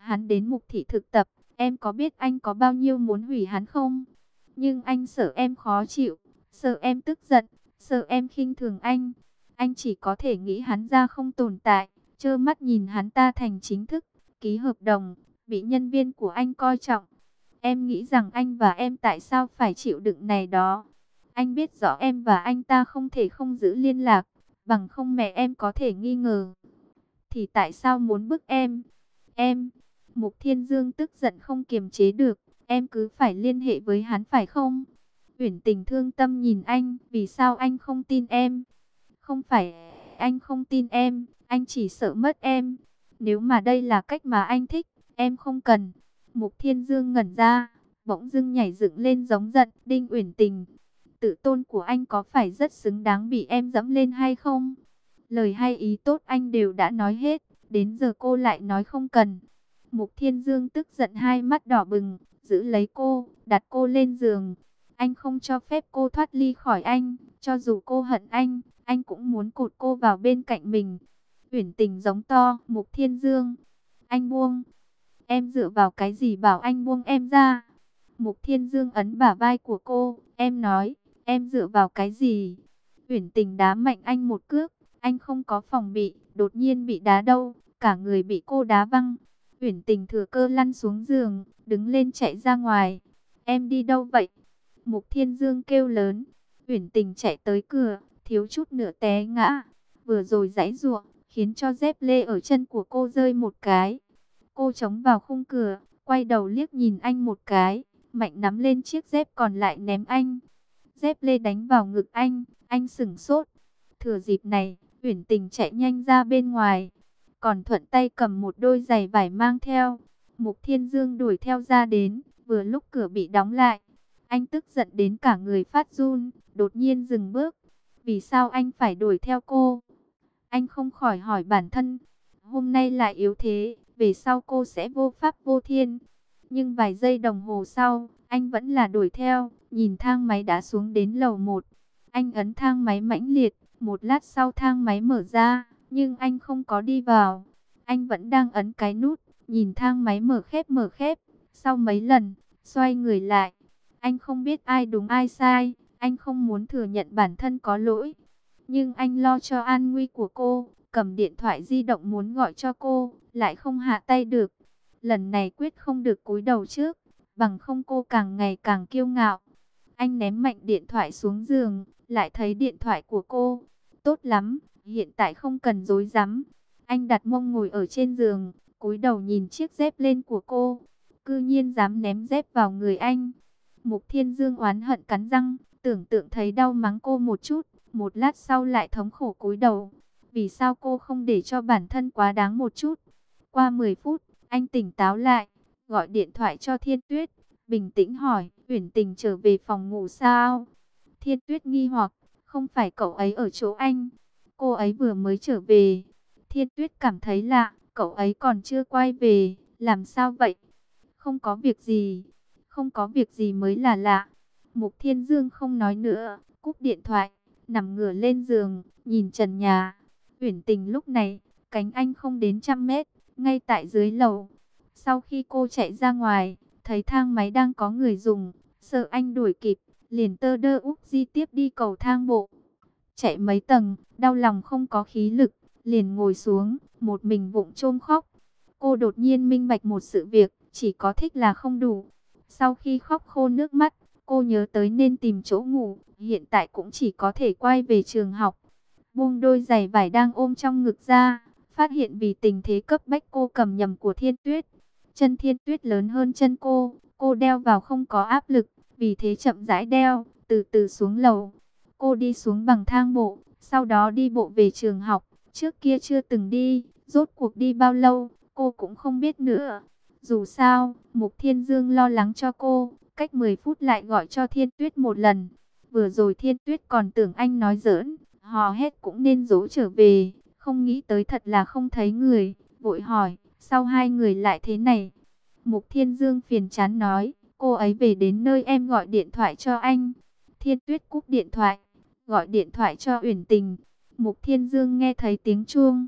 Hắn đến Mục thị thực tập, em có biết anh có bao nhiêu muốn hủy hắn không? Nhưng anh sợ em khó chịu, sợ em tức giận, sợ em khinh thường anh. Anh chỉ có thể nghĩ hắn ra không tồn tại, trơ mắt nhìn hắn ta thành chính thức, ký hợp đồng, bị nhân viên của anh coi trọng. Em nghĩ rằng anh và em tại sao phải chịu đựng này đó. Anh biết rõ em và anh ta không thể không giữ liên lạc, bằng không mẹ em có thể nghi ngờ. Thì tại sao muốn bức em? Em, Mục Thiên Dương tức giận không kiềm chế được, em cứ phải liên hệ với hắn phải không? Uyển Tình thương tâm nhìn anh, vì sao anh không tin em? Không phải anh không tin em, anh chỉ sợ mất em. Nếu mà đây là cách mà anh thích, em không cần. Mục Thiên Dương ngẩn ra, bỗng dưng nhảy dựng lên giống giận, Đinh Uyển Tình. Tự tôn của anh có phải rất xứng đáng bị em dẫm lên hay không? Lời hay ý tốt anh đều đã nói hết, đến giờ cô lại nói không cần. Mục Thiên Dương tức giận hai mắt đỏ bừng, giữ lấy cô, đặt cô lên giường. Anh không cho phép cô thoát ly khỏi anh, cho dù cô hận anh cũng muốn cột cô vào bên cạnh mình. Uyển Tình giống to, Mục Thiên Dương, anh buông. Em dựa vào cái gì bảo anh buông em ra? Mục Thiên Dương ấn bả vai của cô, em nói, em dựa vào cái gì? Uyển Tình đá mạnh anh một cước, anh không có phòng bị, đột nhiên bị đá đâu, cả người bị cô đá văng. Uyển Tình thừa cơ lăn xuống giường, đứng lên chạy ra ngoài. Em đi đâu vậy? Mục Thiên Dương kêu lớn. Uyển Tình chạy tới cửa, thiếu chút nữa té ngã. Vừa rồi giãy giụa, khiến cho dép lê ở chân của cô rơi một cái. Cô chống vào khung cửa, quay đầu liếc nhìn anh một cái, mạnh nắm lên chiếc dép còn lại ném anh. Dép lê đánh vào ngực anh sửng sốt. Thừa dịp này, Uyển Tình chạy nhanh ra bên ngoài, còn thuận tay cầm một đôi giày vải mang theo. Mục Thiên Dương đuổi theo ra đến, vừa lúc cửa bị đóng lại. Anh tức giận đến cả người phát run, đột nhiên dừng bước. Vì sao anh phải đuổi theo cô? Anh không khỏi hỏi bản thân, hôm nay lại yếu thế, về sau cô sẽ vô pháp vô thiên. Nhưng vài giây đồng hồ sau, anh vẫn là đuổi theo, nhìn thang máy đã xuống đến lầu 1. Anh ấn thang máy mãnh liệt, một lát sau thang máy mở ra, nhưng anh không có đi vào. Anh vẫn đang ấn cái nút, nhìn thang máy mở khép. Sau mấy lần, xoay người lại. Anh không biết ai đúng ai sai, anh không muốn thừa nhận bản thân có lỗi. Nhưng anh lo cho an nguy của cô, cầm điện thoại di động muốn gọi cho cô, lại không hạ tay được. Lần này quyết không được cúi đầu trước, bằng không cô càng ngày càng kiêu ngạo. Anh ném mạnh điện thoại xuống giường, lại thấy điện thoại của cô. Tốt lắm, hiện tại không cần rối rắm. Anh đặt mông ngồi ở trên giường, cúi đầu nhìn chiếc dép lên của cô. Cư nhiên dám ném dép vào người anh. Mục Thiên Dương oán hận cắn răng, tưởng tượng thấy đau mắng cô một chút, một lát sau lại thống khổ cúi đầu. Vì sao cô không để cho bản thân quá đáng một chút? Qua 10 phút, anh tỉnh táo lại, gọi điện thoại cho Thiên Tuyết, bình tĩnh hỏi, Uyển Tình trở về phòng ngủ sao? Thiên Tuyết nghi hoặc, không phải cậu ấy ở chỗ anh, cô ấy vừa mới trở về. Thiên Tuyết cảm thấy lạ, cậu ấy còn chưa quay về, làm sao vậy? Không có việc gì, không có việc gì mới là lạ. Mục Thiên Dương không nói nữa, cúp điện thoại, nằm ngửa lên giường, nhìn trần nhà. Uyển Tình lúc này, cánh anh không đến 100 mét, ngay tại dưới lầu. Sau khi cô chạy ra ngoài, thấy thang máy đang có người dùng, sợ anh đuổi kịp, liền tơ đơ úc di tiếp đi cầu thang bộ. Chạy mấy tầng, đau lòng không có khí lực, liền ngồi xuống, một mình vụng chôm khóc. Cô đột nhiên minh bạch một sự việc, chỉ có thích là không đủ. Sau khi khóc khô nước mắt, cô nhớ tới nên tìm chỗ ngủ, hiện tại cũng chỉ có thể quay về trường học. Buông đôi giày vải đang ôm trong ngực ra, phát hiện vì tình thế cấp bách cô cầm nhầm của Thiên Tuyết. Chân Thiên Tuyết lớn hơn chân cô đeo vào không có áp lực, vì thế chậm rãi đeo, từ từ xuống lầu. Cô đi xuống bằng thang bộ, sau đó đi bộ về trường học, trước kia chưa từng đi, rốt cuộc đi bao lâu, cô cũng không biết nữa. Dù sao, Mục Thiên Dương lo lắng cho cô, cách 10 phút lại gọi cho Thiên Tuyết một lần. Vừa rồi Thiên Tuyết còn tưởng anh nói giỡn, hò hét cũng nên dỗ trở về, không nghĩ tới thật là không thấy người, vội hỏi, sao hai người lại thế này? Mục Thiên Dương phiền chán nói, cô ấy về đến nơi em gọi điện thoại cho anh. Thiên Tuyết cúp điện thoại, gọi điện thoại cho Uyển Tình. Mục Thiên Dương nghe thấy tiếng chuông,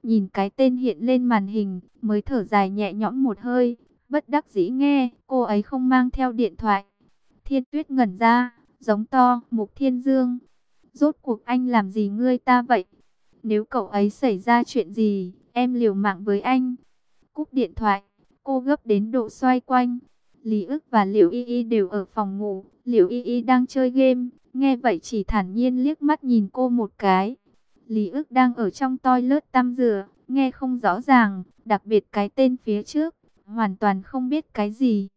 nhìn cái tên hiện lên màn hình, mới thở dài nhẹ nhõm một hơi, bất đắc dĩ nghe, cô ấy không mang theo điện thoại. Thiên Tuyết ngẩn ra, giống to, Mục Thiên Dương. Rốt cuộc anh làm gì ngươi ta vậy? Nếu cậu ấy xảy ra chuyện gì, em liều mạng với anh. Cúp điện thoại, cô gấp đến độ xoay quanh. Lý ức và Liễu Y Y đều ở phòng ngủ, Liễu Y Y đang chơi game, nghe vậy chỉ thản nhiên liếc mắt nhìn cô một cái. Lý ức đang ở trong toilet tắm rửa, nghe không rõ ràng, đặc biệt cái tên phía trước, hoàn toàn không biết cái gì.